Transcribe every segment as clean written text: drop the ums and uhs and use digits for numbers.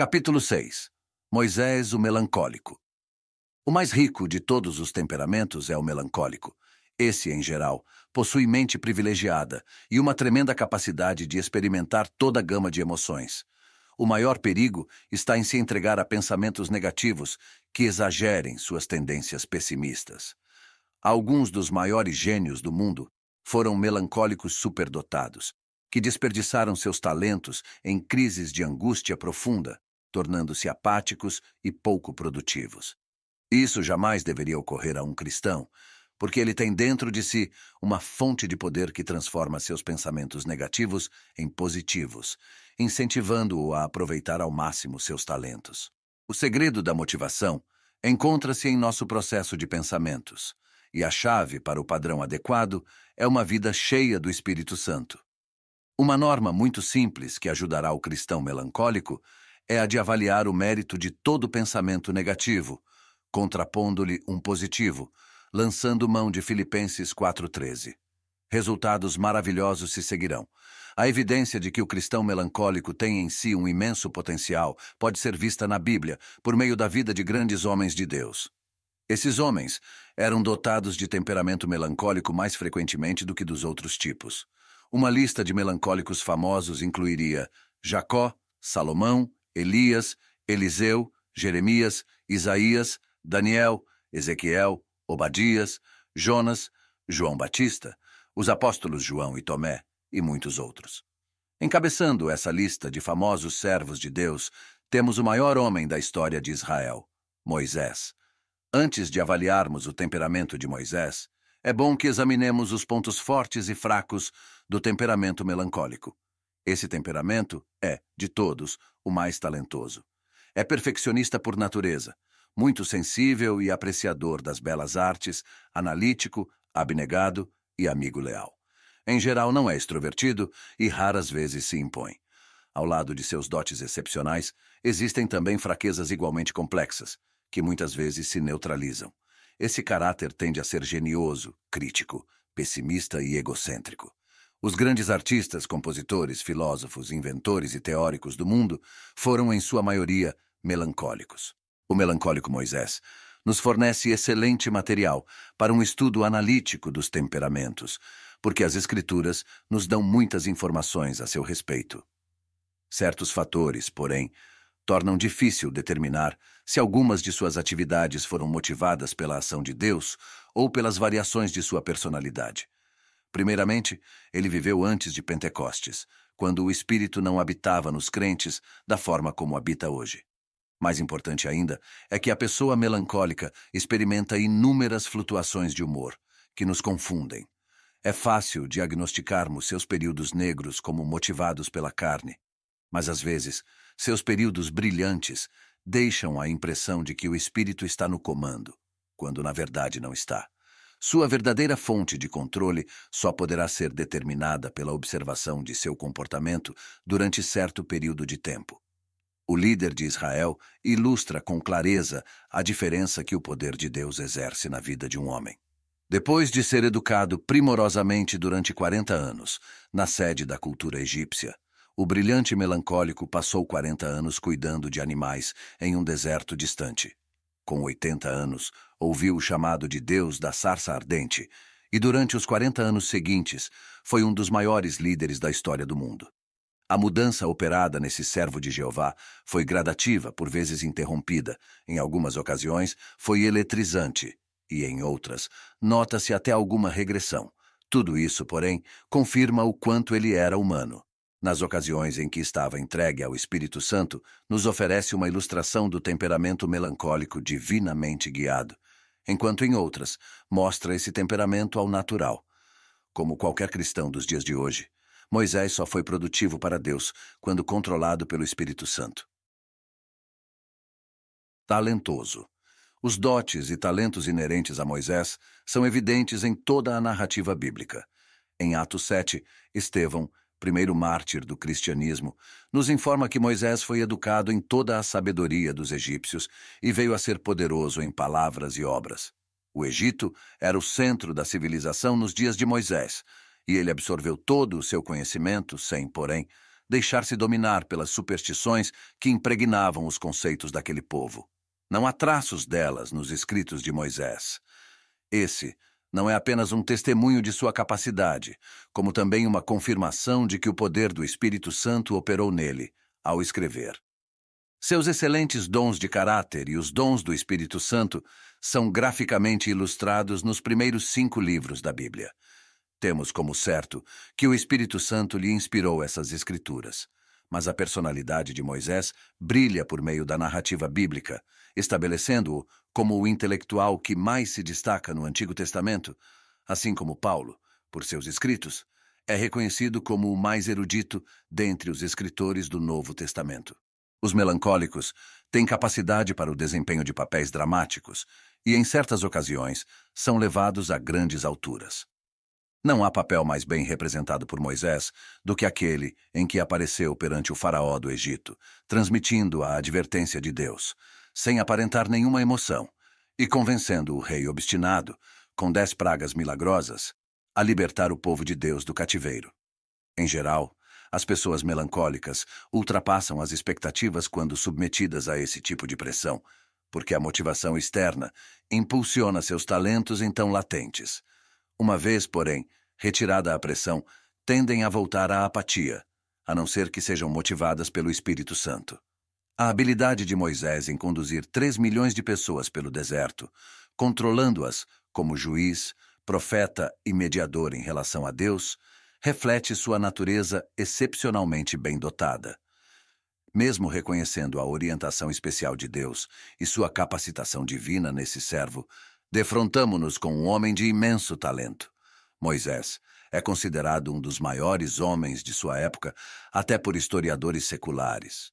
Capítulo 6. Moisés, o melancólico. O mais rico de todos os temperamentos é o melancólico. Esse, em geral, possui mente privilegiada e uma tremenda capacidade de experimentar toda a gama de emoções. O maior perigo está em se entregar a pensamentos negativos que exagerem suas tendências pessimistas. Alguns dos maiores gênios do mundo foram melancólicos superdotados, que desperdiçaram seus talentos em crises de angústia profunda, tornando-se apáticos e pouco produtivos. Isso jamais deveria ocorrer a um cristão, porque ele tem dentro de si uma fonte de poder que transforma seus pensamentos negativos em positivos, incentivando-o a aproveitar ao máximo seus talentos. O segredo da motivação encontra-se em nosso processo de pensamentos, e a chave para o padrão adequado é uma vida cheia do Espírito Santo. Uma norma muito simples que ajudará o cristão melancólico é a de avaliar o mérito de todo pensamento negativo, contrapondo-lhe um positivo, lançando mão de Filipenses 4,13. Resultados maravilhosos se seguirão. A evidência de que o cristão melancólico tem em si um imenso potencial pode ser vista na Bíblia por meio da vida de grandes homens de Deus. Esses homens eram dotados de temperamento melancólico mais frequentemente do que dos outros tipos. Uma lista de melancólicos famosos incluiria Jacó, Salomão, Elias, Eliseu, Jeremias, Isaías, Daniel, Ezequiel, Obadias, Jonas, João Batista, os apóstolos João e Tomé e muitos outros. Encabeçando essa lista de famosos servos de Deus, temos o maior homem da história de Israel, Moisés. Antes de avaliarmos o temperamento de Moisés, é bom que examinemos os pontos fortes e fracos do temperamento melancólico. Esse temperamento é, de todos, o mais talentoso. É perfeccionista por natureza, muito sensível e apreciador das belas artes, analítico, abnegado e amigo leal. Em geral, não é extrovertido e raras vezes se impõe. Ao lado de seus dotes excepcionais, existem também fraquezas igualmente complexas, que muitas vezes se neutralizam. Esse caráter tende a ser genioso, crítico, pessimista e egocêntrico. Os grandes artistas, compositores, filósofos, inventores e teóricos do mundo foram, em sua maioria, melancólicos. O melancólico Moisés nos fornece excelente material para um estudo analítico dos temperamentos, porque as Escrituras nos dão muitas informações a seu respeito. Certos fatores, porém, tornam difícil determinar se algumas de suas atividades foram motivadas pela ação de Deus ou pelas variações de sua personalidade. Primeiramente, ele viveu antes de Pentecostes, quando o Espírito não habitava nos crentes da forma como habita hoje. Mais importante ainda é que a pessoa melancólica experimenta inúmeras flutuações de humor, que nos confundem. É fácil diagnosticarmos seus períodos negros como motivados pela carne, mas às vezes, seus períodos brilhantes deixam a impressão de que o Espírito está no comando, quando na verdade não está. Sua verdadeira fonte de controle só poderá ser determinada pela observação de seu comportamento durante certo período de tempo. O líder de Israel ilustra com clareza a diferença que o poder de Deus exerce na vida de um homem. Depois de ser educado primorosamente durante 40 anos, na sede da cultura egípcia, o brilhante melancólico passou 40 anos cuidando de animais em um deserto distante. Com 80 anos, ouviu o chamado de Deus da sarça ardente e, durante os 40 anos seguintes, foi um dos maiores líderes da história do mundo. A mudança operada nesse servo de Jeová foi gradativa, por vezes interrompida. Em algumas ocasiões, foi eletrizante e, em outras, nota-se até alguma regressão. Tudo isso, porém, confirma o quanto ele era humano. Nas ocasiões em que estava entregue ao Espírito Santo, nos oferece uma ilustração do temperamento melancólico divinamente guiado, enquanto em outras, mostra esse temperamento ao natural. Como qualquer cristão dos dias de hoje, Moisés só foi produtivo para Deus quando controlado pelo Espírito Santo. Talentoso. Os dotes e talentos inerentes a Moisés são evidentes em toda a narrativa bíblica. Em Atos 7, Estevão, primeiro mártir do cristianismo, nos informa que Moisés foi educado em toda a sabedoria dos egípcios e veio a ser poderoso em palavras e obras. O Egito era o centro da civilização nos dias de Moisés, e ele absorveu todo o seu conhecimento sem, porém, deixar-se dominar pelas superstições que impregnavam os conceitos daquele povo. Não há traços delas nos escritos de Moisés. Esse não é apenas um testemunho de sua capacidade, como também uma confirmação de que o poder do Espírito Santo operou nele ao escrever. Seus excelentes dons de caráter e os dons do Espírito Santo são graficamente ilustrados nos primeiros 5 livros da Bíblia. Temos como certo que o Espírito Santo lhe inspirou essas escrituras, mas a personalidade de Moisés brilha por meio da narrativa bíblica, estabelecendo-o como o intelectual que mais se destaca no Antigo Testamento, assim como Paulo, por seus escritos, é reconhecido como o mais erudito dentre os escritores do Novo Testamento. Os melancólicos têm capacidade para o desempenho de papéis dramáticos e, em certas ocasiões, são levados a grandes alturas. Não há papel mais bem representado por Moisés do que aquele em que apareceu perante o faraó do Egito, transmitindo a advertência de Deus, sem aparentar nenhuma emoção, e convencendo o rei obstinado, com 10 pragas milagrosas, a libertar o povo de Deus do cativeiro. Em geral, as pessoas melancólicas ultrapassam as expectativas quando submetidas a esse tipo de pressão, porque a motivação externa impulsiona seus talentos então latentes. Uma vez, porém, retirada a pressão, tendem a voltar à apatia, a não ser que sejam motivadas pelo Espírito Santo. A habilidade de Moisés em conduzir 3 milhões de pessoas pelo deserto, controlando-as como juiz, profeta e mediador em relação a Deus, reflete sua natureza excepcionalmente bem dotada. Mesmo reconhecendo a orientação especial de Deus e sua capacitação divina nesse servo, defrontamo-nos com um homem de imenso talento. Moisés é considerado um dos maiores homens de sua época, até por historiadores seculares.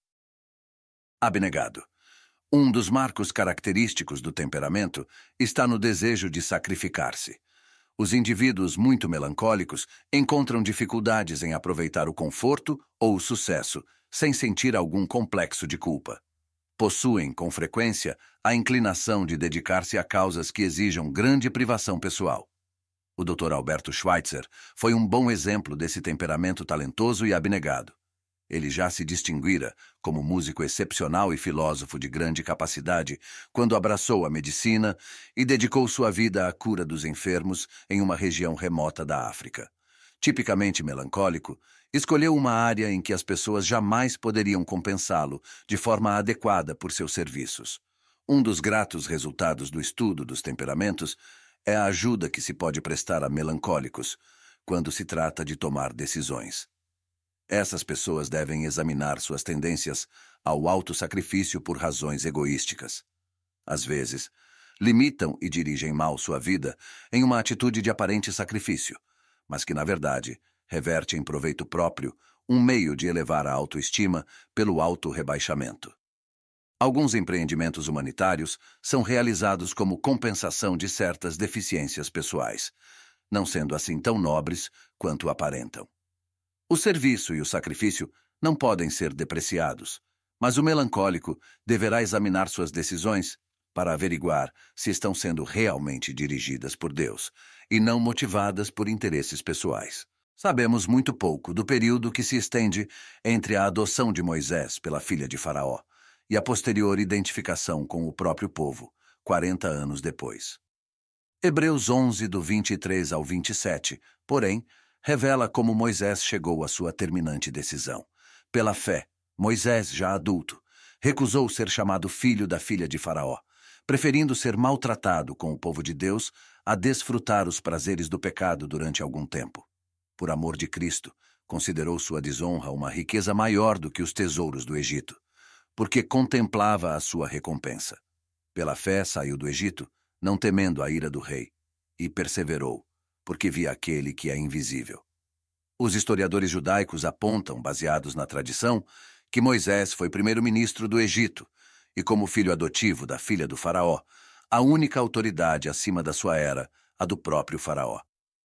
Abnegado. Um dos marcos característicos do temperamento está no desejo de sacrificar-se. Os indivíduos muito melancólicos encontram dificuldades em aproveitar o conforto ou o sucesso, sem sentir algum complexo de culpa. Possuem, com frequência, a inclinação de dedicar-se a causas que exijam grande privação pessoal. O Dr. Alberto Schweitzer foi um bom exemplo desse temperamento talentoso e abnegado. Ele já se distinguira como músico excepcional e filósofo de grande capacidade quando abraçou a medicina e dedicou sua vida à cura dos enfermos em uma região remota da África. Tipicamente melancólico, escolheu uma área em que as pessoas jamais poderiam compensá-lo de forma adequada por seus serviços. Um dos gratos resultados do estudo dos temperamentos é a ajuda que se pode prestar a melancólicos quando se trata de tomar decisões. Essas pessoas devem examinar suas tendências ao autossacrifício por razões egoísticas. Às vezes, limitam e dirigem mal sua vida em uma atitude de aparente sacrifício, mas que, na verdade, reverte em proveito próprio um meio de elevar a autoestima pelo autorrebaixamento. Alguns empreendimentos humanitários são realizados como compensação de certas deficiências pessoais, não sendo assim tão nobres quanto aparentam. O serviço e o sacrifício não podem ser depreciados, mas o melancólico deverá examinar suas decisões para averiguar se estão sendo realmente dirigidas por Deus e não motivadas por interesses pessoais. Sabemos muito pouco do período que se estende entre a adoção de Moisés pela filha de Faraó e a posterior identificação com o próprio povo, 40 anos depois. Hebreus 11, do 23 ao 27, porém, revela como Moisés chegou à sua terminante decisão. Pela fé, Moisés, já adulto, recusou ser chamado filho da filha de Faraó, preferindo ser maltratado com o povo de Deus a desfrutar os prazeres do pecado durante algum tempo. Por amor de Cristo, considerou sua desonra uma riqueza maior do que os tesouros do Egito, porque contemplava a sua recompensa. Pela fé saiu do Egito, não temendo a ira do rei, e perseverou, porque via aquele que é invisível. Os historiadores judaicos apontam, baseados na tradição, que Moisés foi primeiro-ministro do Egito e, como filho adotivo da filha do faraó, a única autoridade acima da sua era, a do próprio faraó.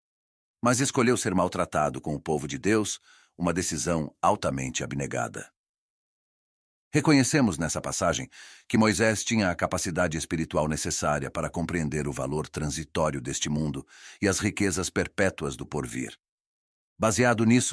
Mas escolheu ser maltratado com o povo de Deus, uma decisão altamente abnegada. Reconhecemos nessa passagem que Moisés tinha a capacidade espiritual necessária para compreender o valor transitório deste mundo e as riquezas perpétuas do porvir. Baseado nisso,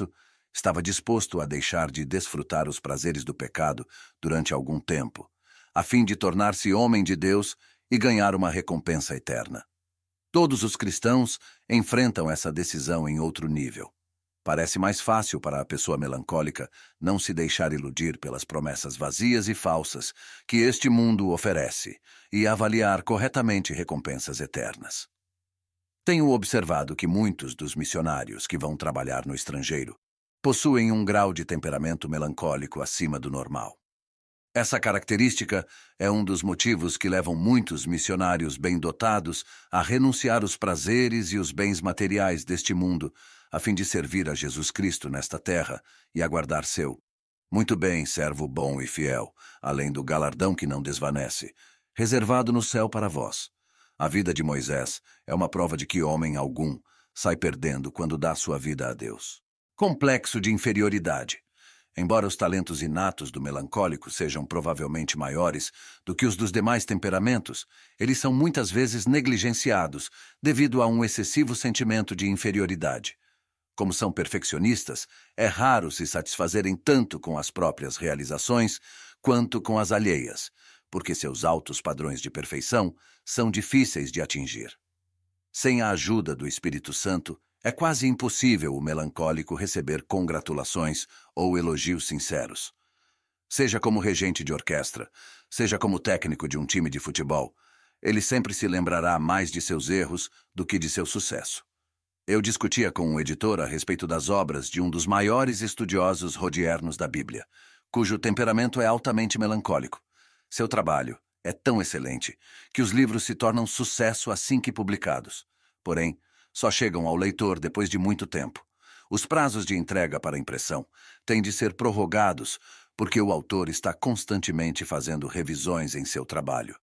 Estava disposto a deixar de desfrutar os prazeres do pecado durante algum tempo, a fim de tornar-se homem de Deus e ganhar uma recompensa eterna. Todos os cristãos enfrentam essa decisão em outro nível. Parece mais fácil para a pessoa melancólica não se deixar iludir pelas promessas vazias e falsas que este mundo oferece e avaliar corretamente recompensas eternas. Tenho observado que muitos dos missionários que vão trabalhar no estrangeiro possuem um grau de temperamento melancólico acima do normal. Essa característica é um dos motivos que levam muitos missionários bem dotados a renunciar os prazeres e os bens materiais deste mundo, a fim de servir a Jesus Cristo nesta terra e aguardar seu. Muito bem, servo bom e fiel, além do galardão que não desvanece, reservado no céu para vós. A vida de Moisés é uma prova de que homem algum sai perdendo quando dá sua vida a Deus. Complexo de inferioridade. Embora os talentos inatos do melancólico sejam provavelmente maiores do que os dos demais temperamentos, eles são muitas vezes negligenciados devido a um excessivo sentimento de inferioridade. Como são perfeccionistas, é raro se satisfazerem tanto com as próprias realizações quanto com as alheias, porque seus altos padrões de perfeição são difíceis de atingir. Sem a ajuda do Espírito Santo, é quase impossível o melancólico receber congratulações ou elogios sinceros. Seja como regente de orquestra, seja como técnico de um time de futebol, ele sempre se lembrará mais de seus erros do que de seu sucesso. Eu discutia com um editor a respeito das obras de um dos maiores estudiosos rodiernos da Bíblia, cujo temperamento é altamente melancólico. Seu trabalho é tão excelente que os livros se tornam sucesso assim que publicados. Porém, só chegam ao leitor depois de muito tempo. Os prazos de entrega para impressão têm de ser prorrogados porque o autor está constantemente fazendo revisões em seu trabalho.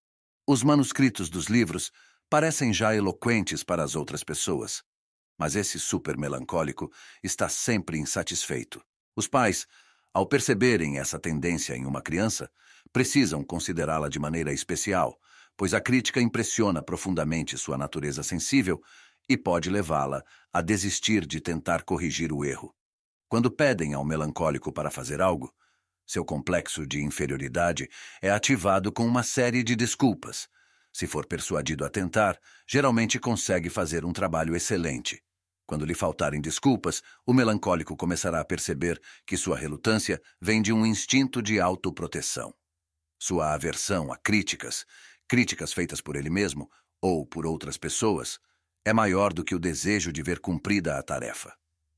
Os manuscritos dos livros parecem já eloquentes para as outras pessoas, mas esse super melancólico está sempre insatisfeito. Os pais, ao perceberem essa tendência em uma criança, precisam considerá-la de maneira especial, pois a crítica impressiona profundamente sua natureza sensível e pode levá-la a desistir de tentar corrigir o erro. Quando pedem ao melancólico para fazer algo, seu complexo de inferioridade é ativado com uma série de desculpas. Se for persuadido a tentar, geralmente consegue fazer um trabalho excelente. Quando lhe faltarem desculpas, o melancólico começará a perceber que sua relutância vem de um instinto de autoproteção. Sua aversão a críticas feitas por ele mesmo ou por outras pessoas, é maior do que o desejo de ver cumprida a tarefa.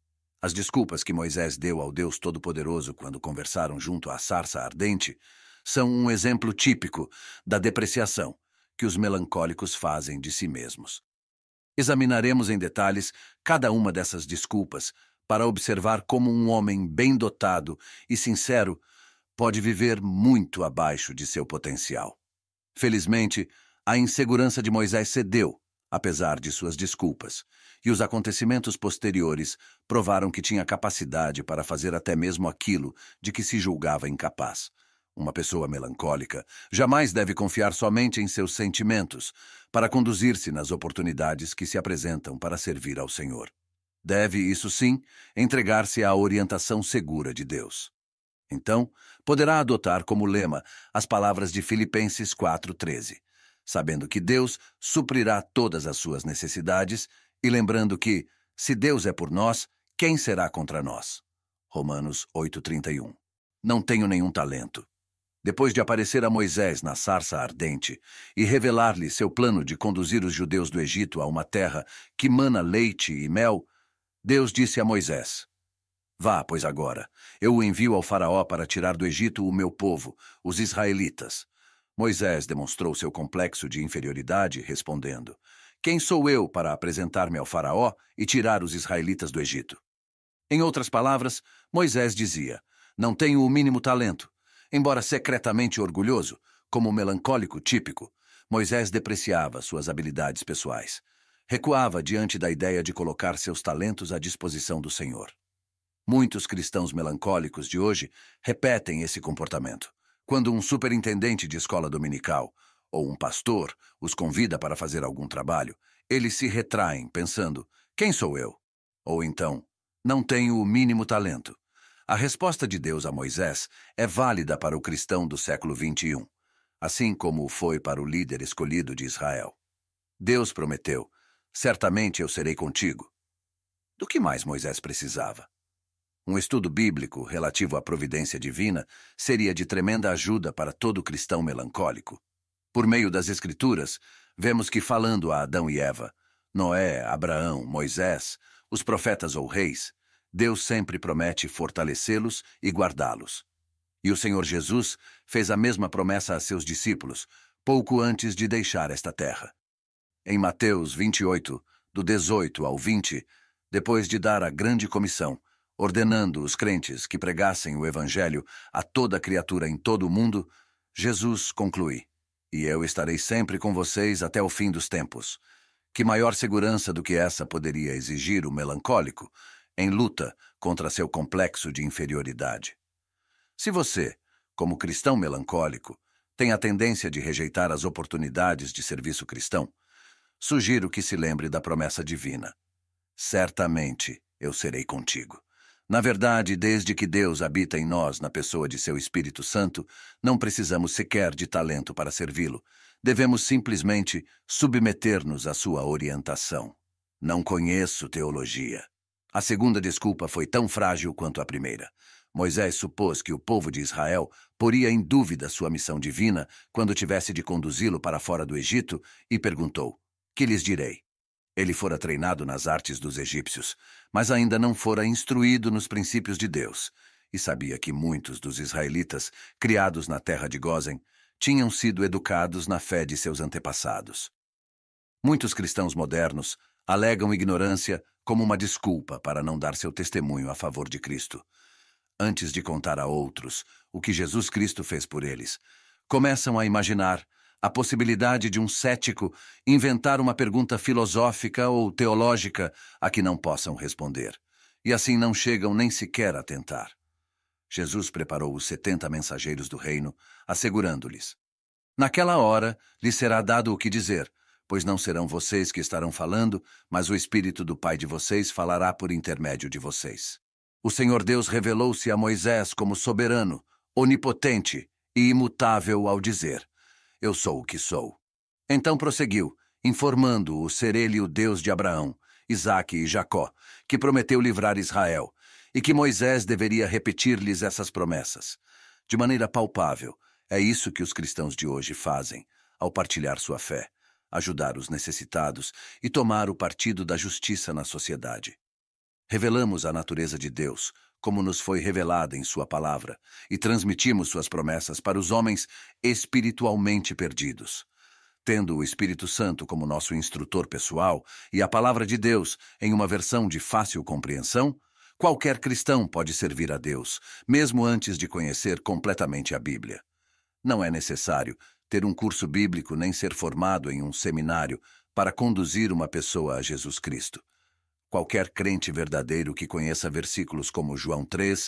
As desculpas que Moisés deu ao Deus Todo-Poderoso quando conversaram junto à sarça ardente são um exemplo típico da depreciação que os melancólicos fazem de si mesmos. Examinaremos em detalhes cada uma dessas desculpas para observar como um homem bem dotado e sincero pode viver muito abaixo de seu potencial. Felizmente, a insegurança de Moisés cedeu, apesar de suas desculpas, e os acontecimentos posteriores provaram que tinha capacidade para fazer até mesmo aquilo de que se julgava incapaz. Uma pessoa melancólica jamais deve confiar somente em seus sentimentos para conduzir-se nas oportunidades que se apresentam para servir ao Senhor. Deve, isso sim, entregar-se à orientação segura de Deus. Então, poderá adotar como lema as palavras de Filipenses 4:13, sabendo que Deus suprirá todas as suas necessidades e lembrando que, se Deus é por nós, quem será contra nós? Romanos 8:31. Não tenho nenhum talento. Depois de aparecer a Moisés na sarça ardente e revelar-lhe seu plano de conduzir os judeus do Egito a uma terra que mana leite e mel, Deus disse a Moisés: Vá, pois agora, eu o envio ao faraó para tirar do Egito o meu povo, os israelitas. Moisés demonstrou seu complexo de inferioridade, respondendo: Quem sou eu para apresentar-me ao faraó e tirar os israelitas do Egito? Em outras palavras, Moisés dizia: Não tenho o mínimo talento. Embora secretamente orgulhoso, como o melancólico típico, Moisés depreciava suas habilidades pessoais. Recuava diante da ideia de colocar seus talentos à disposição do Senhor. Muitos cristãos melancólicos de hoje repetem esse comportamento. Quando um superintendente de escola dominical ou um pastor os convida para fazer algum trabalho, eles se retraem pensando: quem sou eu? Ou então, Não tenho o mínimo talento. A resposta de Deus a Moisés é válida para o cristão do século XXI, assim como foi para o líder escolhido de Israel. Deus prometeu: certamente eu serei contigo. Do que mais Moisés precisava? Um estudo bíblico relativo à providência divina seria de tremenda ajuda para todo cristão melancólico. Por meio das Escrituras, vemos que, falando a Adão e Eva, Noé, Abraão, Moisés, os profetas ou reis, Deus sempre promete fortalecê-los e guardá-los. E o Senhor Jesus fez a mesma promessa a seus discípulos, pouco antes de deixar esta terra. Em Mateus 28, do 18 ao 20, depois de dar a grande comissão, ordenando os crentes que pregassem o Evangelho a toda criatura em todo o mundo, Jesus conclui: "E eu estarei sempre com vocês até o fim dos tempos." Que maior segurança do que essa poderia exigir o melancólico, em luta contra seu complexo de inferioridade? Se você, como cristão melancólico, tem a tendência de rejeitar as oportunidades de serviço cristão, sugiro que se lembre da promessa divina: certamente eu serei contigo. Na verdade, desde que Deus habita em nós na pessoa de seu Espírito Santo, não precisamos sequer de talento para servi-lo. Devemos simplesmente submeter-nos à sua orientação. Não conheço teologia. A segunda desculpa foi tão frágil quanto a primeira. Moisés supôs que o povo de Israel poria em dúvida sua missão divina quando tivesse de conduzi-lo para fora do Egito e perguntou: "Que lhes direi?" Ele fora treinado nas artes dos egípcios, mas ainda não fora instruído nos princípios de Deus, e sabia que muitos dos israelitas, criados na terra de Gósen, tinham sido educados na fé de seus antepassados. Muitos cristãos modernos alegam ignorância como uma desculpa para não dar seu testemunho a favor de Cristo. Antes de contar a outros o que Jesus Cristo fez por eles, começam a imaginar a possibilidade de um cético inventar uma pergunta filosófica ou teológica a que não possam responder, e assim não chegam nem sequer a tentar. Jesus preparou os 70 mensageiros do reino, assegurando-lhes: naquela hora lhes será dado o que dizer, pois não serão vocês que estarão falando, mas o Espírito do Pai de vocês falará por intermédio de vocês. O Senhor Deus revelou-se a Moisés como soberano, onipotente e imutável ao dizer: eu sou o que sou. Então prosseguiu, informando-o ser ele o Deus de Abraão, Isaque e Jacó, que prometeu livrar Israel, e que Moisés deveria repetir-lhes essas promessas. De maneira palpável, é isso que os cristãos de hoje fazem, ao partilhar sua fé, ajudar os necessitados e tomar o partido da justiça na sociedade. Revelamos a natureza de Deus, como nos foi revelada em sua palavra, e transmitimos suas promessas para os homens espiritualmente perdidos. Tendo o Espírito Santo como nosso instrutor pessoal e a palavra de Deus em uma versão de fácil compreensão, qualquer cristão pode servir a Deus, mesmo antes de conhecer completamente a Bíblia. Não é necessário ter um curso bíblico nem ser formado em um seminário para conduzir uma pessoa a Jesus Cristo. Qualquer crente verdadeiro que conheça versículos como João 3,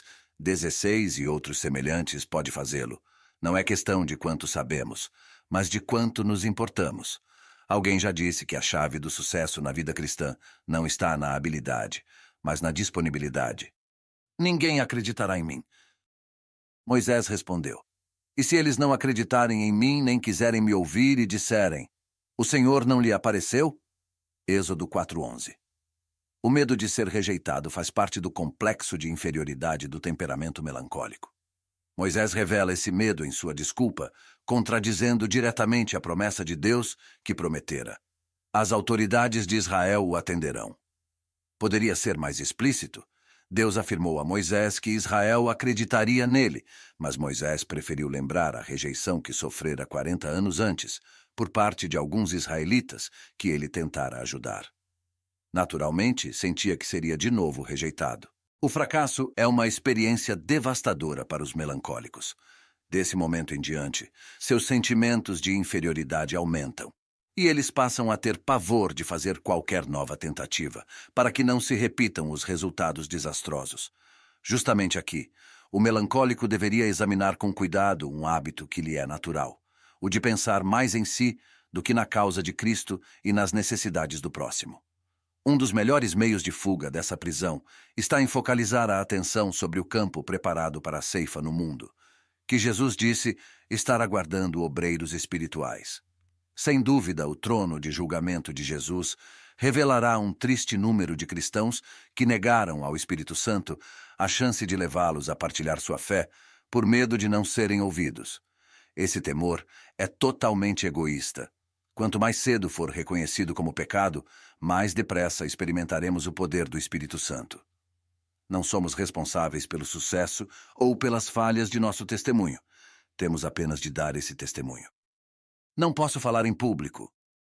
16 e outros semelhantes pode fazê-lo. Não é questão de quanto sabemos, mas de quanto nos importamos. Alguém já disse que a chave do sucesso na vida cristã não está na habilidade, mas na disponibilidade. Ninguém acreditará em mim. Moisés respondeu: e se eles não acreditarem em mim, nem quiserem me ouvir e disserem: o Senhor não lhe apareceu? Êxodo 4:11. O medo de ser rejeitado faz parte do complexo de inferioridade do temperamento melancólico. Moisés revela esse medo em sua desculpa, contradizendo diretamente a promessa de Deus que prometera: as autoridades de Israel o atenderão. Poderia ser mais explícito? Deus afirmou a Moisés que Israel acreditaria nele, mas Moisés preferiu lembrar a rejeição que sofrera 40 anos antes, por parte de alguns israelitas que ele tentara ajudar. Naturalmente, sentia que seria de novo rejeitado. O fracasso é uma experiência devastadora para os melancólicos. Desse momento em diante, seus sentimentos de inferioridade aumentam, e eles passam a ter pavor de fazer qualquer nova tentativa, para que não se repitam os resultados desastrosos. Justamente aqui, o melancólico deveria examinar com cuidado um hábito que lhe é natural, o de pensar mais em si do que na causa de Cristo e nas necessidades do próximo. Um dos melhores meios de fuga dessa prisão está em focalizar a atenção sobre o campo preparado para a ceifa no mundo, que Jesus disse estar aguardando obreiros espirituais. Sem dúvida, o trono de julgamento de Jesus revelará um triste número de cristãos que negaram ao Espírito Santo a chance de levá-los a partilhar sua fé por medo de não serem ouvidos. Esse temor é totalmente egoísta. Quanto mais cedo for reconhecido como pecado, mais depressa experimentaremos o poder do Espírito Santo. Não somos responsáveis pelo sucesso ou pelas falhas de nosso testemunho. Temos apenas de dar esse testemunho. Não posso falar em público.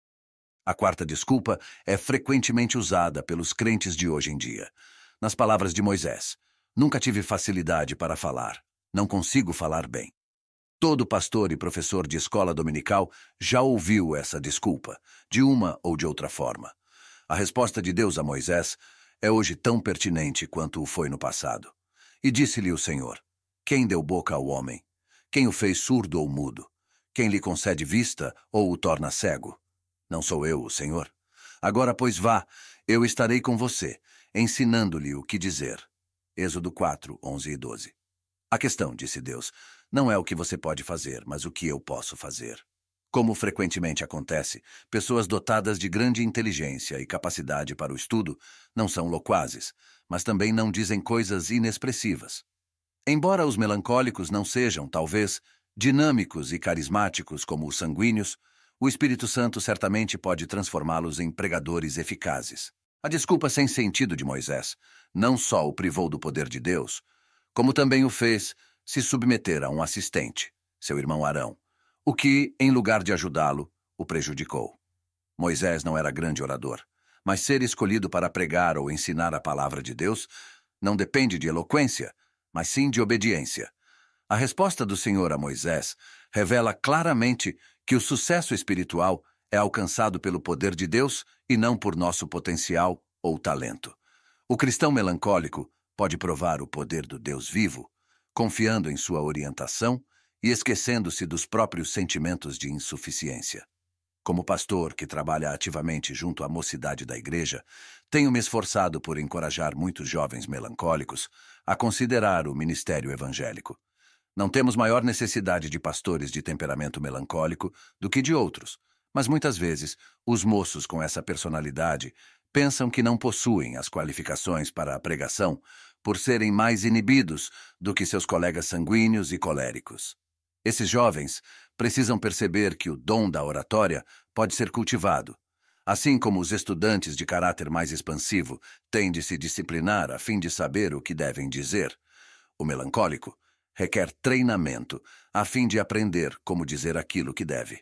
A quarta desculpa é frequentemente usada pelos crentes de hoje em dia. Nas palavras de Moisés, nunca tive facilidade para falar. Não consigo falar bem. Todo pastor e professor de escola dominical já ouviu essa desculpa, de uma ou de outra forma. A resposta de Deus a Moisés é hoje tão pertinente quanto o foi no passado. E disse-lhe o Senhor: quem deu boca ao homem? Quem o fez surdo ou mudo? Quem lhe concede vista ou o torna cego? Não sou eu, o Senhor? Agora, pois, vá, eu estarei com você, ensinando-lhe o que dizer. Êxodo 4, 11 e 12. A questão, disse Deus, não é o que você pode fazer, mas o que eu posso fazer. Como frequentemente acontece, pessoas dotadas de grande inteligência e capacidade para o estudo não são loquazes, mas também não dizem coisas inexpressivas. Embora os melancólicos não sejam, talvez, dinâmicos e carismáticos como os sanguíneos, o Espírito Santo certamente pode transformá-los em pregadores eficazes. A desculpa sem sentido de Moisés não só o privou do poder de Deus, como também o fez se submeter a um assistente, seu irmão Arão, o que, em lugar de ajudá-lo, o prejudicou. Moisés não era grande orador, mas ser escolhido para pregar ou ensinar a palavra de Deus não depende de eloquência, mas sim de obediência. A resposta do Senhor a Moisés revela claramente que o sucesso espiritual é alcançado pelo poder de Deus e não por nosso potencial ou talento. O cristão melancólico pode provar o poder do Deus vivo, confiando em sua orientação e esquecendo-se dos próprios sentimentos de insuficiência. Como pastor que trabalha ativamente junto à mocidade da igreja, tenho me esforçado por encorajar muitos jovens melancólicos a considerar o ministério evangélico. Não temos maior necessidade de pastores de temperamento melancólico do que de outros, mas muitas vezes os moços com essa personalidade pensam que não possuem as qualificações para a pregação por serem mais inibidos do que seus colegas sanguíneos e coléricos. Esses jovens precisam perceber que o dom da oratória pode ser cultivado, assim como os estudantes de caráter mais expansivo têm de se disciplinar a fim de saber o que devem dizer. O melancólico requer treinamento a fim de aprender como dizer aquilo que deve.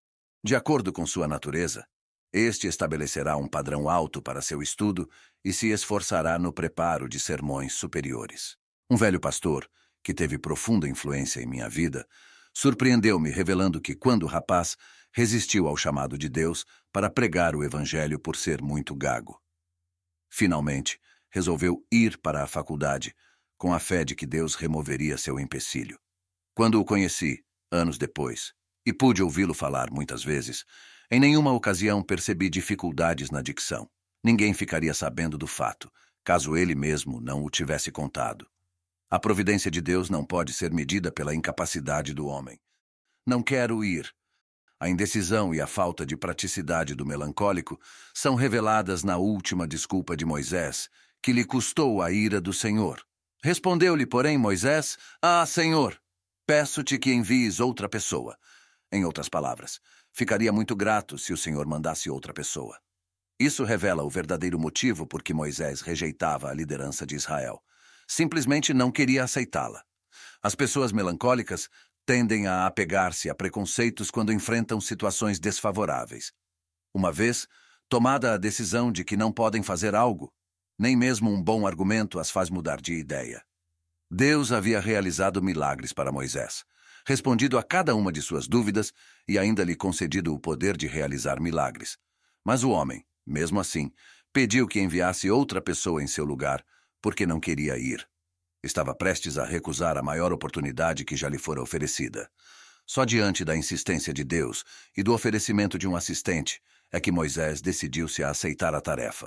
De acordo com sua natureza, este estabelecerá um padrão alto para seu estudo e se esforçará no preparo de sermões superiores. Um velho pastor, que teve profunda influência em minha vida, surpreendeu-me revelando que, quando rapaz, resistiu ao chamado de Deus para pregar o evangelho por ser muito gago. Finalmente, resolveu ir para a faculdade, com a fé de que Deus removeria seu empecilho. Quando o conheci, anos depois, e pude ouvi-lo falar muitas vezes, em nenhuma ocasião percebi dificuldades na dicção. Ninguém ficaria sabendo do fato, caso ele mesmo não o tivesse contado. A providência de Deus não pode ser medida pela incapacidade do homem. Não quero ir. A indecisão e a falta de praticidade do melancólico são reveladas na última desculpa de Moisés, que lhe custou a ira do Senhor. Respondeu-lhe, porém, Moisés: Ah, Senhor, peço-te que envies outra pessoa. Em outras palavras, ficaria muito grato se o Senhor mandasse outra pessoa. Isso revela o verdadeiro motivo por que Moisés rejeitava a liderança de Israel. Simplesmente não queria aceitá-la. As pessoas melancólicas tendem a apegar-se a preconceitos quando enfrentam situações desfavoráveis. Uma vez, tomada a decisão de que não podem fazer algo, nem mesmo um bom argumento as faz mudar de ideia. Deus havia realizado milagres para Moisés, respondido a cada uma de suas dúvidas e ainda lhe concedido o poder de realizar milagres. Mas o homem, mesmo assim, pediu que enviasse outra pessoa em seu lugar, porque não queria ir. Estava prestes a recusar a maior oportunidade que já lhe fora oferecida. Só diante da insistência de Deus e do oferecimento de um assistente é que Moisés decidiu-se a aceitar a tarefa.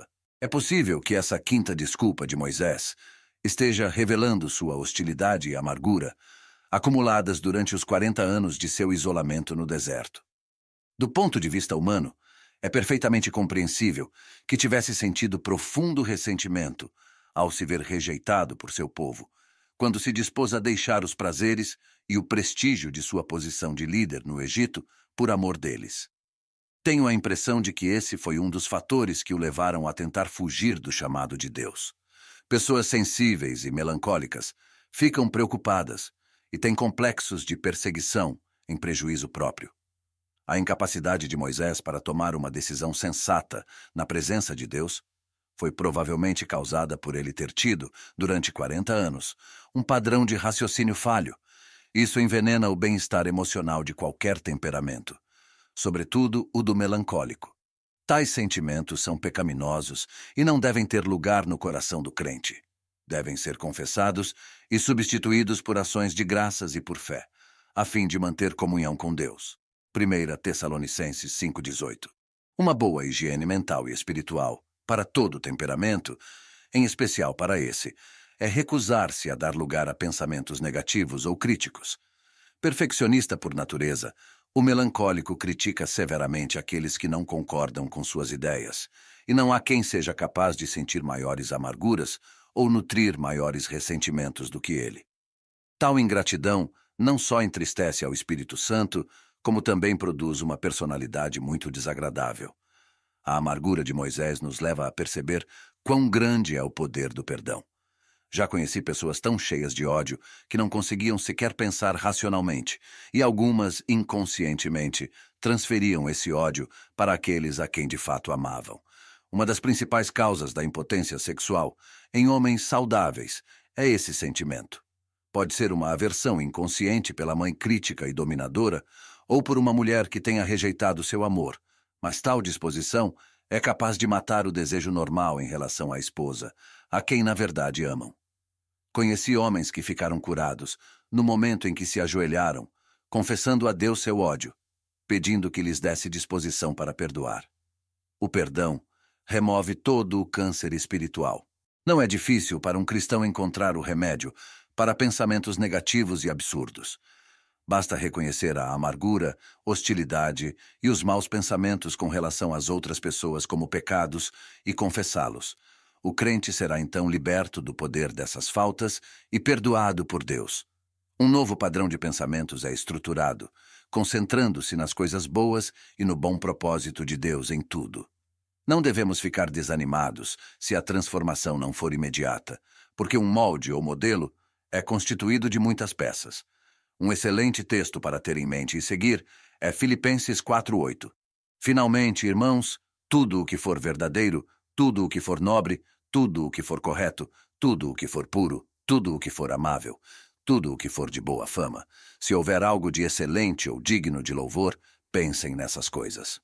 É possível que essa quinta desculpa de Moisés esteja revelando sua hostilidade e amargura, acumuladas durante os 40 anos de seu isolamento no deserto. Do ponto de vista humano, é perfeitamente compreensível que tivesse sentido profundo ressentimento ao se ver rejeitado por seu povo, quando se dispôs a deixar os prazeres e o prestígio de sua posição de líder no Egito por amor deles. Tenho a impressão de que esse foi um dos fatores que o levaram a tentar fugir do chamado de Deus. Pessoas sensíveis e melancólicas ficam preocupadas e têm complexos de perseguição em prejuízo próprio. A incapacidade de Moisés para tomar uma decisão sensata na presença de Deus foi provavelmente causada por ele ter tido, durante 40 anos, um padrão de raciocínio falho. Isso envenena o bem-estar emocional de qualquer temperamento, sobretudo o do melancólico. Tais sentimentos são pecaminosos e não devem ter lugar no coração do crente. Devem ser confessados e substituídos por ações de graças e por fé, a fim de manter comunhão com Deus. 1 Tessalonicenses 5,18. Uma boa higiene mental e espiritual, para todo temperamento, em especial para esse, é recusar-se a dar lugar a pensamentos negativos ou críticos. Perfeccionista por natureza, o melancólico critica severamente aqueles que não concordam com suas ideias, e não há quem seja capaz de sentir maiores amarguras ou nutrir maiores ressentimentos do que ele. Tal ingratidão não só entristece ao Espírito Santo, como também produz uma personalidade muito desagradável. A amargura de Moisés nos leva a perceber quão grande é o poder do perdão. Já conheci pessoas tão cheias de ódio que não conseguiam sequer pensar racionalmente, e algumas, inconscientemente, transferiam esse ódio para aqueles a quem de fato amavam. Uma das principais causas da impotência sexual em homens saudáveis é esse sentimento. Pode ser uma aversão inconsciente pela mãe crítica e dominadora, ou por uma mulher que tenha rejeitado seu amor, mas tal disposição é capaz de matar o desejo normal em relação à esposa, a quem na verdade amam. Conheci homens que ficaram curados no momento em que se ajoelharam, confessando a Deus seu ódio, pedindo que lhes desse disposição para perdoar. O perdão remove todo o câncer espiritual. Não é difícil para um cristão encontrar o remédio para pensamentos negativos e absurdos. Basta reconhecer a amargura, hostilidade e os maus pensamentos com relação às outras pessoas como pecados e confessá-los. O crente será então liberto do poder dessas faltas e perdoado por Deus. Um novo padrão de pensamentos é estruturado, concentrando-se nas coisas boas e no bom propósito de Deus em tudo. Não devemos ficar desanimados se a transformação não for imediata, porque um molde ou modelo é constituído de muitas peças. Um excelente texto para ter em mente e seguir é Filipenses 4:8. Finalmente, irmãos, tudo o que for verdadeiro, tudo o que for nobre, tudo o que for correto, tudo o que for puro, tudo o que for amável, tudo o que for de boa fama, se houver algo de excelente ou digno de louvor, pensem nessas coisas.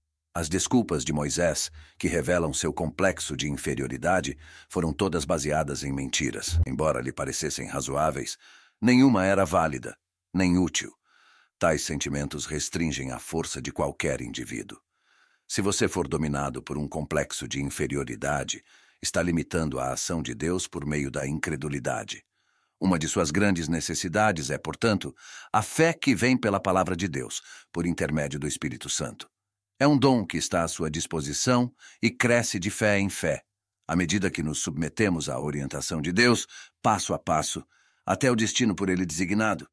As desculpas de Moisés, que revelam seu complexo de inferioridade, foram todas baseadas em mentiras. Embora lhe parecessem razoáveis, nenhuma era válida, nem útil. Tais sentimentos restringem a força de qualquer indivíduo. Se você for dominado por um complexo de inferioridade, está limitando a ação de Deus por meio da incredulidade. Uma de suas grandes necessidades é, portanto, a fé que vem pela palavra de Deus, por intermédio do Espírito Santo. É um dom que está à sua disposição e cresce de fé em fé, à medida que nos submetemos à orientação de Deus, passo a passo, até o destino por ele designado.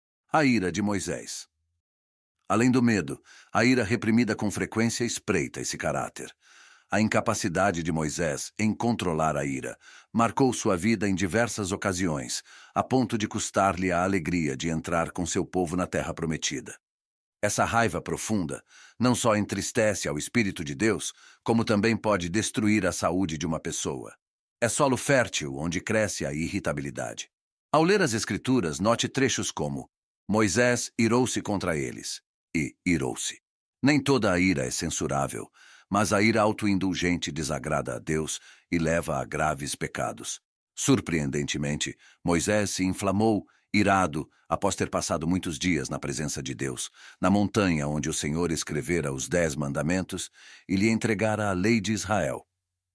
A ira de Moisés. Além do medo, a ira reprimida com frequência espreita esse caráter. A incapacidade de Moisés em controlar a ira marcou sua vida em diversas ocasiões, a ponto de custar-lhe a alegria de entrar com seu povo na terra prometida. Essa raiva profunda não só entristece ao Espírito de Deus, como também pode destruir a saúde de uma pessoa. É solo fértil onde cresce a irritabilidade. Ao ler as Escrituras, note trechos como Moisés irou-se contra eles e irou-se. Nem toda a ira é censurável, mas a ira autoindulgente desagrada a Deus e leva a graves pecados. Surpreendentemente, Moisés se inflamou, irado, após ter passado muitos dias na presença de Deus, na montanha onde o Senhor escrevera os 10 mandamentos e lhe entregara a lei de Israel.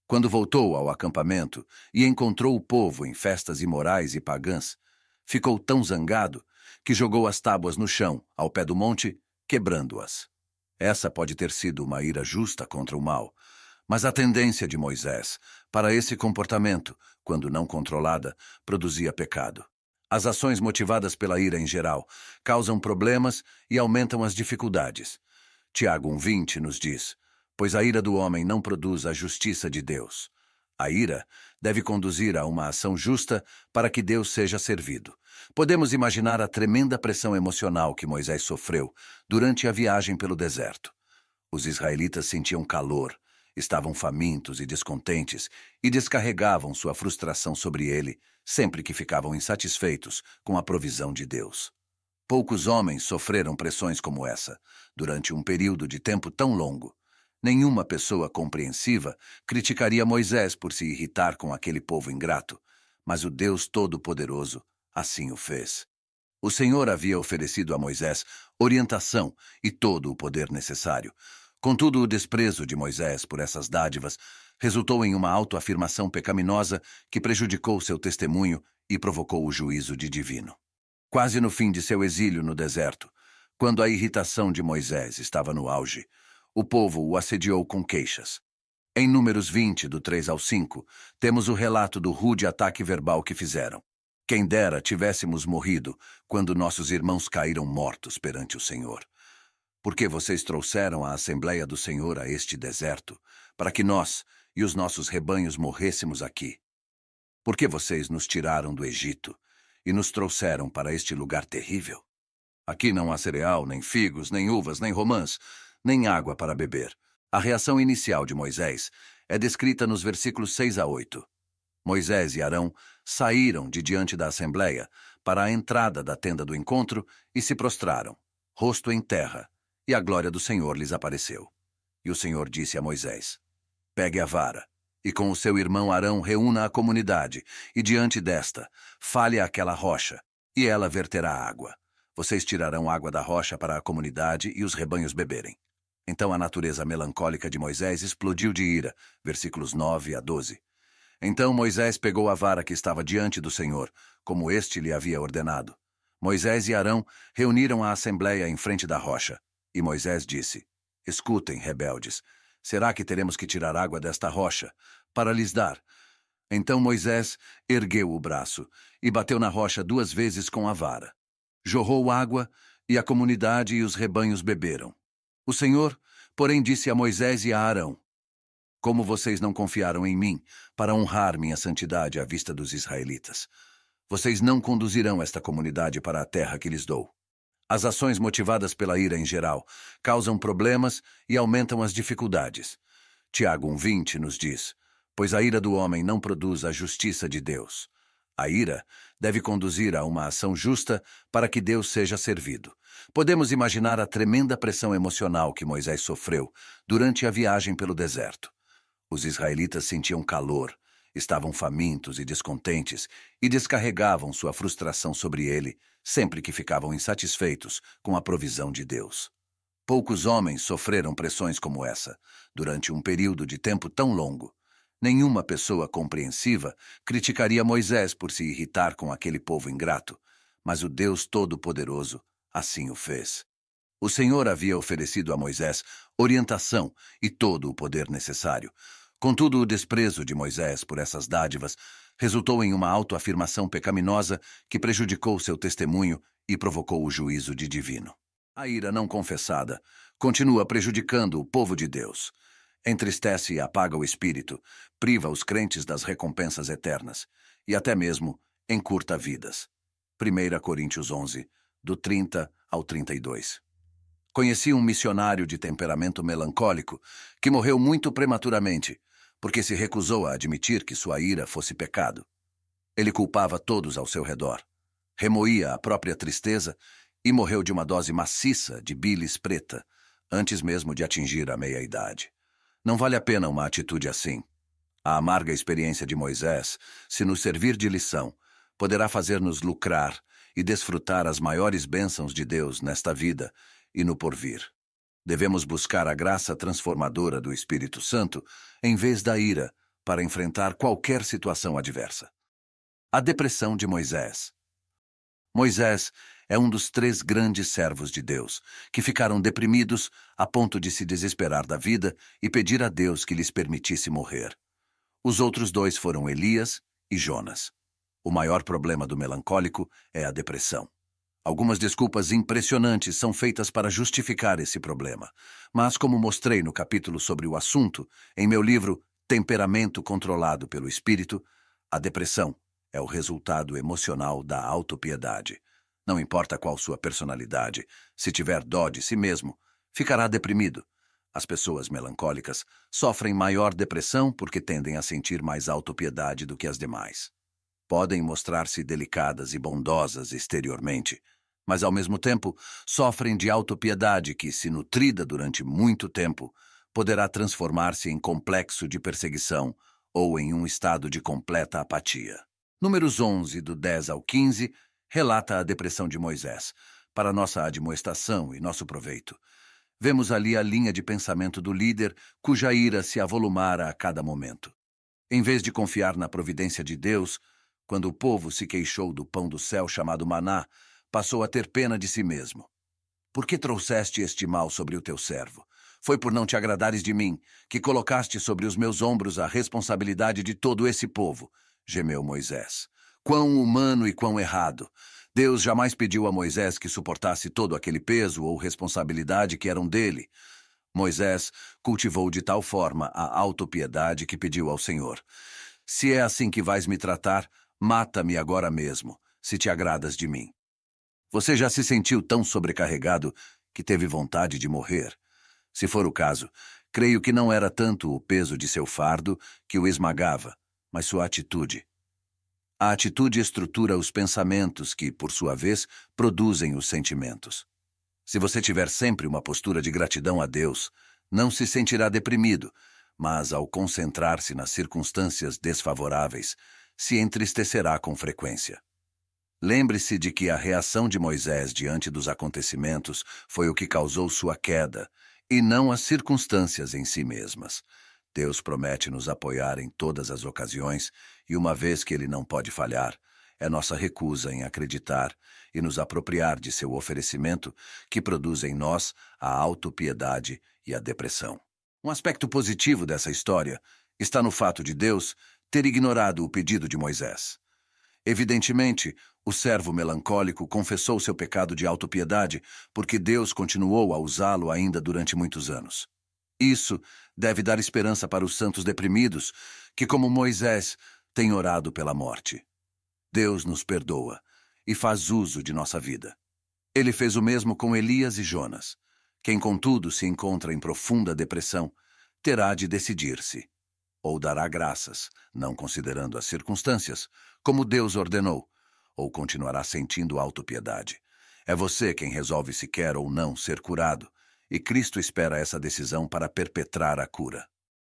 Quando voltou ao acampamento e encontrou o povo em festas imorais e pagãs, ficou tão zangado que jogou as tábuas no chão, ao pé do monte, quebrando-as. Essa pode ter sido uma ira justa contra o mal, mas a tendência de Moisés para esse comportamento, quando não controlada, produzia pecado. As ações motivadas pela ira em geral causam problemas e aumentam as dificuldades. Tiago 1,20 nos diz: pois a ira do homem não produz a justiça de Deus. A ira deve conduzir a uma ação justa para que Deus seja servido. Podemos imaginar a tremenda pressão emocional que Moisés sofreu durante a viagem pelo deserto. Os israelitas sentiam calor, estavam famintos e descontentes e descarregavam sua frustração sobre ele sempre que ficavam insatisfeitos com a provisão de Deus. Poucos homens sofreram pressões como essa durante um período de tempo tão longo. Nenhuma pessoa compreensiva criticaria Moisés por se irritar com aquele povo ingrato, mas o Deus Todo-Poderoso assim o fez. O Senhor havia oferecido a Moisés orientação e todo o poder necessário. Contudo, o desprezo de Moisés por essas dádivas resultou em uma autoafirmação pecaminosa que prejudicou seu testemunho e provocou o juízo divino. Quase no fim de seu exílio no deserto, quando a irritação de Moisés estava no auge, o povo o assediou com queixas. Em Números 20, do 3 ao 5, temos o relato do rude ataque verbal que fizeram. Quem dera tivéssemos morrido quando nossos irmãos caíram mortos perante o Senhor. Porque vocês trouxeram a Assembleia do Senhor a este deserto, para que nós e os nossos rebanhos morrêssemos aqui. Porque vocês nos tiraram do Egito e nos trouxeram para este lugar terrível? Aqui não há cereal, nem figos, nem uvas, nem romãs, nem água para beber. A reação inicial de Moisés é descrita nos versículos 6 a 8. Moisés e Arão saíram de diante da Assembleia para a entrada da tenda do encontro e se prostraram, rosto em terra, e a glória do Senhor lhes apareceu. E o Senhor disse a Moisés: pegue a vara, e com o seu irmão Arão reúna a comunidade, e diante desta, fale àquela rocha, e ela verterá água. Vocês tirarão água da rocha para a comunidade e os rebanhos beberem. Então a natureza melancólica de Moisés explodiu de ira, versículos 9 a 12. Então Moisés pegou a vara que estava diante do Senhor, como este lhe havia ordenado. Moisés e Arão reuniram a assembleia em frente da rocha, e Moisés disse: escutem, rebeldes, será que teremos que tirar água desta rocha, para lhes dar? Então Moisés ergueu o braço e bateu na rocha 2 vezes com a vara. Jorrou água, e a comunidade e os rebanhos beberam. O Senhor, porém, disse a Moisés e a Arão: como vocês não confiaram em mim para honrar minha santidade à vista dos israelitas, vocês não conduzirão esta comunidade para a terra que lhes dou. As ações motivadas pela ira em geral causam problemas e aumentam as dificuldades. Tiago 1,20 nos diz: pois a ira do homem não produz a justiça de Deus. A ira deve conduzir a uma ação justa para que Deus seja servido. Podemos imaginar a tremenda pressão emocional que Moisés sofreu durante a viagem pelo deserto. Os israelitas sentiam calor, estavam famintos e descontentes e descarregavam sua frustração sobre ele sempre que ficavam insatisfeitos com a provisão de Deus. Poucos homens sofreram pressões como essa durante um período de tempo tão longo. Nenhuma pessoa compreensiva criticaria Moisés por se irritar com aquele povo ingrato, mas o Deus Todo-Poderoso assim o fez. O Senhor havia oferecido a Moisés orientação e todo o poder necessário. Contudo, o desprezo de Moisés por essas dádivas resultou em uma autoafirmação pecaminosa que prejudicou seu testemunho e provocou o juízo divino. A ira não confessada continua prejudicando o povo de Deus. Entristece e apaga o espírito, priva os crentes das recompensas eternas e até mesmo encurta vidas. 1 Coríntios 11, do 30 ao 32. Conheci um missionário de temperamento melancólico que morreu muito prematuramente, porque se recusou a admitir que sua ira fosse pecado. Ele culpava todos ao seu redor, remoía a própria tristeza e morreu de uma dose maciça de bilis preta, antes mesmo de atingir a meia-idade. Não vale a pena uma atitude assim. A amarga experiência de Moisés, se nos servir de lição, poderá fazer-nos lucrar e desfrutar as maiores bênçãos de Deus nesta vida e no porvir. Devemos buscar a graça transformadora do Espírito Santo em vez da ira, para enfrentar qualquer situação adversa. A depressão de Moisés. Moisés é um dos 3 grandes servos de Deus, que ficaram deprimidos a ponto de se desesperar da vida e pedir a Deus que lhes permitisse morrer. Os outros 2 foram Elias e Jonas. O maior problema do melancólico é a depressão. Algumas desculpas impressionantes são feitas para justificar esse problema, mas como mostrei no capítulo sobre o assunto, em meu livro Temperamento Controlado pelo Espírito, a depressão é o resultado emocional da autopiedade. Não importa qual sua personalidade, se tiver dó de si mesmo, ficará deprimido. As pessoas melancólicas sofrem maior depressão porque tendem a sentir mais autopiedade do que as demais. Podem mostrar-se delicadas e bondosas exteriormente, mas ao mesmo tempo sofrem de autopiedade que, se nutrida durante muito tempo, poderá transformar-se em complexo de perseguição ou em um estado de completa apatia. Números 11, do 10 ao 15, relata a depressão de Moisés, para nossa admoestação e nosso proveito. Vemos ali a linha de pensamento do líder, cuja ira se avolumara a cada momento. Em vez de confiar na providência de Deus, quando o povo se queixou do pão do céu chamado maná, passou a ter pena de si mesmo. Por que trouxeste este mal sobre o teu servo? Foi por não te agradares de mim, que colocaste sobre os meus ombros a responsabilidade de todo esse povo, gemeu Moisés. Quão humano e quão errado! Deus jamais pediu a Moisés que suportasse todo aquele peso ou responsabilidade que eram dele. Moisés cultivou de tal forma a autopiedade que pediu ao Senhor: se é assim que vais me tratar, mata-me agora mesmo, se te agradas de mim. Você já se sentiu tão sobrecarregado que teve vontade de morrer? Se for o caso, creio que não era tanto o peso de seu fardo que o esmagava, mas sua atitude. A atitude estrutura os pensamentos que, por sua vez, produzem os sentimentos. Se você tiver sempre uma postura de gratidão a Deus, não se sentirá deprimido, mas ao concentrar-se nas circunstâncias desfavoráveis, se entristecerá com frequência. Lembre-se de que a reação de Moisés diante dos acontecimentos foi o que causou sua queda, e não as circunstâncias em si mesmas. Deus promete nos apoiar em todas as ocasiões, e uma vez que Ele não pode falhar, é nossa recusa em acreditar e nos apropriar de seu oferecimento que produz em nós a autopiedade e a depressão. Um aspecto positivo dessa história está no fato de Deus ter ignorado o pedido de Moisés. Evidentemente, o servo melancólico confessou seu pecado de autopiedade porque Deus continuou a usá-lo ainda durante muitos anos. Isso deve dar esperança para os santos deprimidos que, como Moisés, têm orado pela morte. Deus nos perdoa e faz uso de nossa vida. Ele fez o mesmo com Elias e Jonas. Quem, contudo, se encontra em profunda depressão, terá de decidir-se. Ou dará graças, não considerando as circunstâncias, como Deus ordenou, ou continuará sentindo autopiedade. É você quem resolve se quer ou não ser curado, e Cristo espera essa decisão para perpetrar a cura.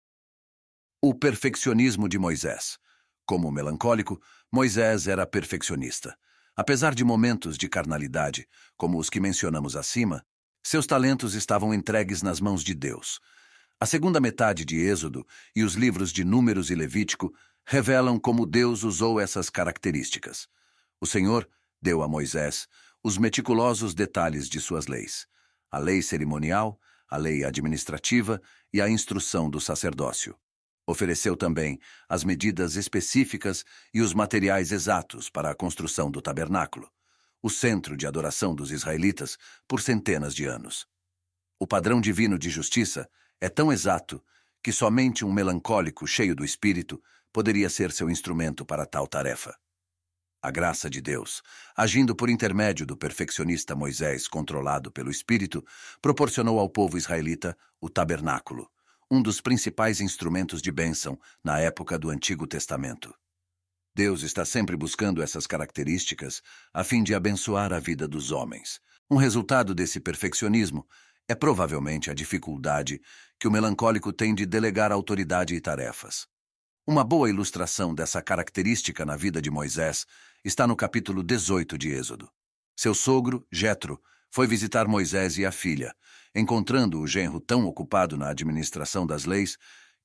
O perfeccionismo de Moisés. Como melancólico, Moisés era perfeccionista. Apesar de momentos de carnalidade, como os que mencionamos acima, seus talentos estavam entregues nas mãos de Deus. A segunda metade de Êxodo e os livros de Números e Levítico revelam como Deus usou essas características. O Senhor deu a Moisés os meticulosos detalhes de suas leis: a lei cerimonial, a lei administrativa e a instrução do sacerdócio. Ofereceu também as medidas específicas e os materiais exatos para a construção do tabernáculo, o centro de adoração dos israelitas por centenas de anos. O padrão divino de justiça é tão exato que somente um melancólico cheio do Espírito poderia ser seu instrumento para tal tarefa. A graça de Deus, agindo por intermédio do perfeccionista Moisés controlado pelo Espírito, proporcionou ao povo israelita o tabernáculo, um dos principais instrumentos de bênção na época do Antigo Testamento. Deus está sempre buscando essas características a fim de abençoar a vida dos homens. Um resultado desse perfeccionismo é provavelmente a dificuldade que o melancólico tem de delegar autoridade e tarefas. Uma boa ilustração dessa característica na vida de Moisés está no capítulo 18 de Êxodo. Seu sogro, Jetro, foi visitar Moisés e a filha, encontrando o genro tão ocupado na administração das leis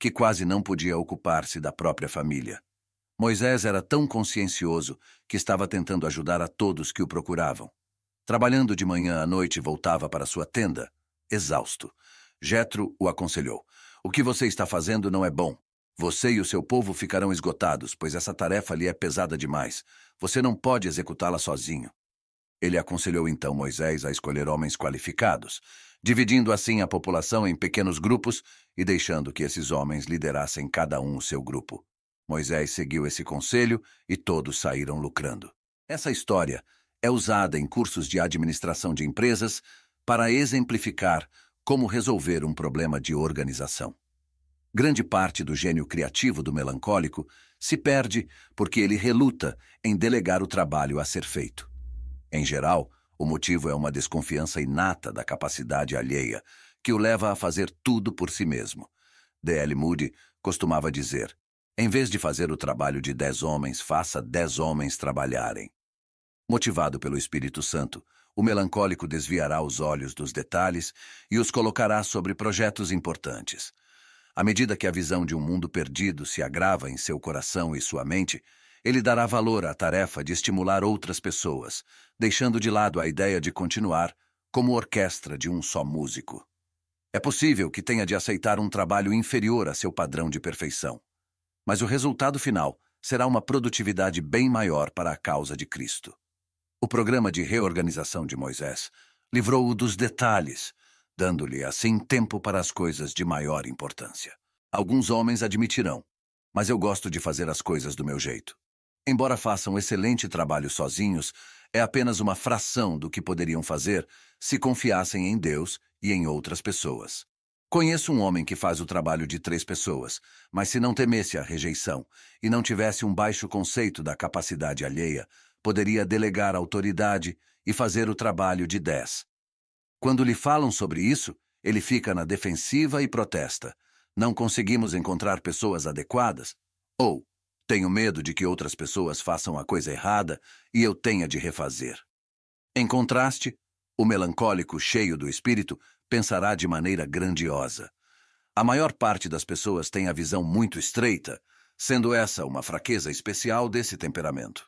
que quase não podia ocupar-se da própria família. Moisés era tão consciencioso que estava tentando ajudar a todos que o procuravam. Trabalhando de manhã à noite, voltava para sua tenda, exausto. Jetro o aconselhou: "O que você está fazendo não é bom. Você e o seu povo ficarão esgotados, pois essa tarefa lhe é pesada demais. Você não pode executá-la sozinho." Ele aconselhou então Moisés a escolher homens qualificados, dividindo assim a população em pequenos grupos e deixando que esses homens liderassem cada um o seu grupo. Moisés seguiu esse conselho e todos saíram lucrando. Essa história é usada em cursos de administração de empresas para exemplificar como resolver um problema de organização. Grande parte do gênio criativo do melancólico se perde porque ele reluta em delegar o trabalho a ser feito. Em geral, o motivo é uma desconfiança inata da capacidade alheia, que o leva a fazer tudo por si mesmo. D.L. Moody costumava dizer: "Em vez de fazer o trabalho de 10 homens, faça 10 homens trabalharem." Motivado pelo Espírito Santo, o melancólico desviará os olhos dos detalhes e os colocará sobre projetos importantes. À medida que a visão de um mundo perdido se agrava em seu coração e sua mente, ele dará valor à tarefa de estimular outras pessoas, deixando de lado a ideia de continuar como orquestra de um só músico. É possível que tenha de aceitar um trabalho inferior a seu padrão de perfeição, mas o resultado final será uma produtividade bem maior para a causa de Cristo. O programa de reorganização de Moisés livrou-o dos detalhes, dando-lhe assim tempo para as coisas de maior importância. Alguns homens admitirão: "Mas eu gosto de fazer as coisas do meu jeito." Embora façam excelente trabalho sozinhos, é apenas uma fração do que poderiam fazer se confiassem em Deus e em outras pessoas. Conheço um homem que faz o trabalho de 3 pessoas, mas se não temesse a rejeição e não tivesse um baixo conceito da capacidade alheia, poderia delegar autoridade e fazer o trabalho de 10. Quando lhe falam sobre isso, ele fica na defensiva e protesta: "Não conseguimos encontrar pessoas adequadas?" Ou "Tenho medo de que outras pessoas façam a coisa errada e eu tenha de refazer." Em contraste, o melancólico cheio do espírito pensará de maneira grandiosa. A maior parte das pessoas tem a visão muito estreita, sendo essa uma fraqueza especial desse temperamento.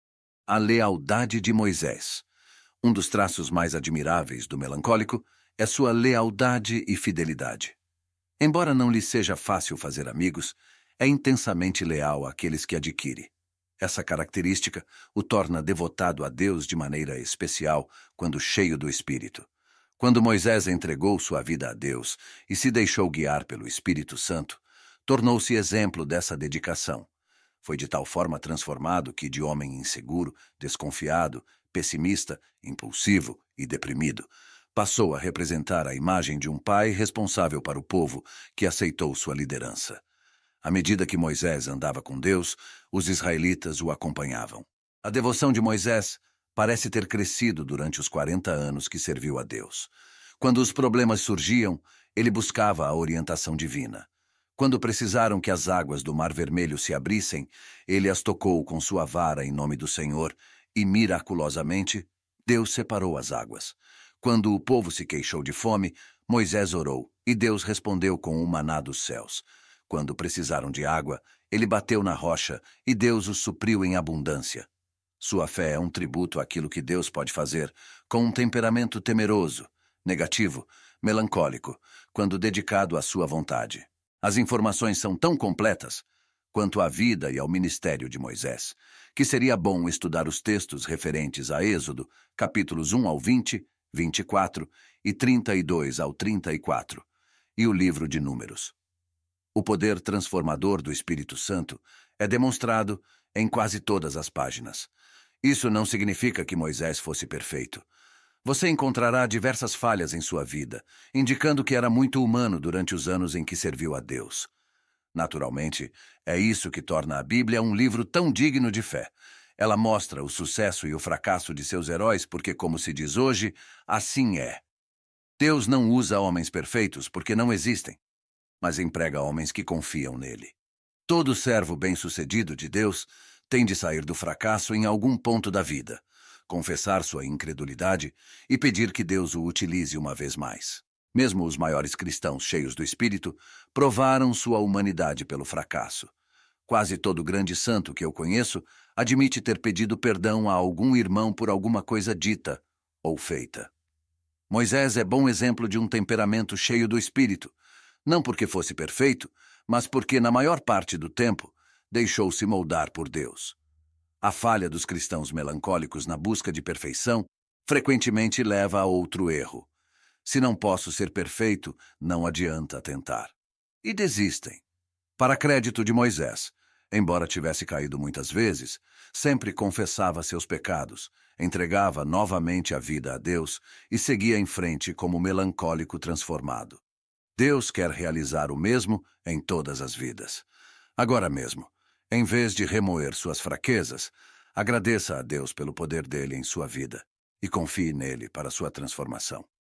A lealdade de Moisés. Um dos traços mais admiráveis do melancólico é sua lealdade e fidelidade. Embora não lhe seja fácil fazer amigos, é intensamente leal àqueles que adquire. Essa característica o torna devotado a Deus de maneira especial quando cheio do Espírito. Quando Moisés entregou sua vida a Deus e se deixou guiar pelo Espírito Santo, tornou-se exemplo dessa dedicação. Foi de tal forma transformado que, de homem inseguro, desconfiado, pessimista, impulsivo e deprimido, passou a representar a imagem de um pai responsável para o povo que aceitou sua liderança. À medida que Moisés andava com Deus, os israelitas o acompanhavam. A devoção de Moisés parece ter crescido durante os 40 anos que serviu a Deus. Quando os problemas surgiam, ele buscava a orientação divina. Quando precisaram que as águas do Mar Vermelho se abrissem, ele as tocou com sua vara em nome do Senhor e, miraculosamente, Deus separou as águas. Quando o povo se queixou de fome, Moisés orou e Deus respondeu com o maná dos céus. Quando precisaram de água, ele bateu na rocha e Deus os supriu em abundância. Sua fé é um tributo àquilo que Deus pode fazer, com um temperamento temeroso, negativo, melancólico, quando dedicado à sua vontade. As informações são tão completas quanto à vida e ao ministério de Moisés, que seria bom estudar os textos referentes a Êxodo, capítulos 1 ao 20, 24 e 32 ao 34, e o livro de Números. O poder transformador do Espírito Santo é demonstrado em quase todas as páginas. Isso não significa que Moisés fosse perfeito. Você encontrará diversas falhas em sua vida, indicando que era muito humano durante os anos em que serviu a Deus. Naturalmente, é isso que torna a Bíblia um livro tão digno de fé. Ela mostra o sucesso e o fracasso de seus heróis porque, como se diz hoje, assim é. Deus não usa homens perfeitos porque não existem, mas emprega homens que confiam nele. Todo servo bem-sucedido de Deus tem de sair do fracasso em algum ponto da vida, confessar sua incredulidade e pedir que Deus o utilize uma vez mais. Mesmo os maiores cristãos cheios do Espírito provaram sua humanidade pelo fracasso. Quase todo grande santo que eu conheço admite ter pedido perdão a algum irmão por alguma coisa dita ou feita. Moisés é bom exemplo de um temperamento cheio do Espírito, não porque fosse perfeito, mas porque, na maior parte do tempo, deixou-se moldar por Deus. A falha dos cristãos melancólicos na busca de perfeição frequentemente leva a outro erro. Se não posso ser perfeito, não adianta tentar. E desistem. Para crédito de Moisés, embora tivesse caído muitas vezes, sempre confessava seus pecados, entregava novamente a vida a Deus e seguia em frente como melancólico transformado. Deus quer realizar o mesmo em todas as vidas. Agora mesmo, em vez de remoer suas fraquezas, agradeça a Deus pelo poder dele em sua vida e confie nele para sua transformação.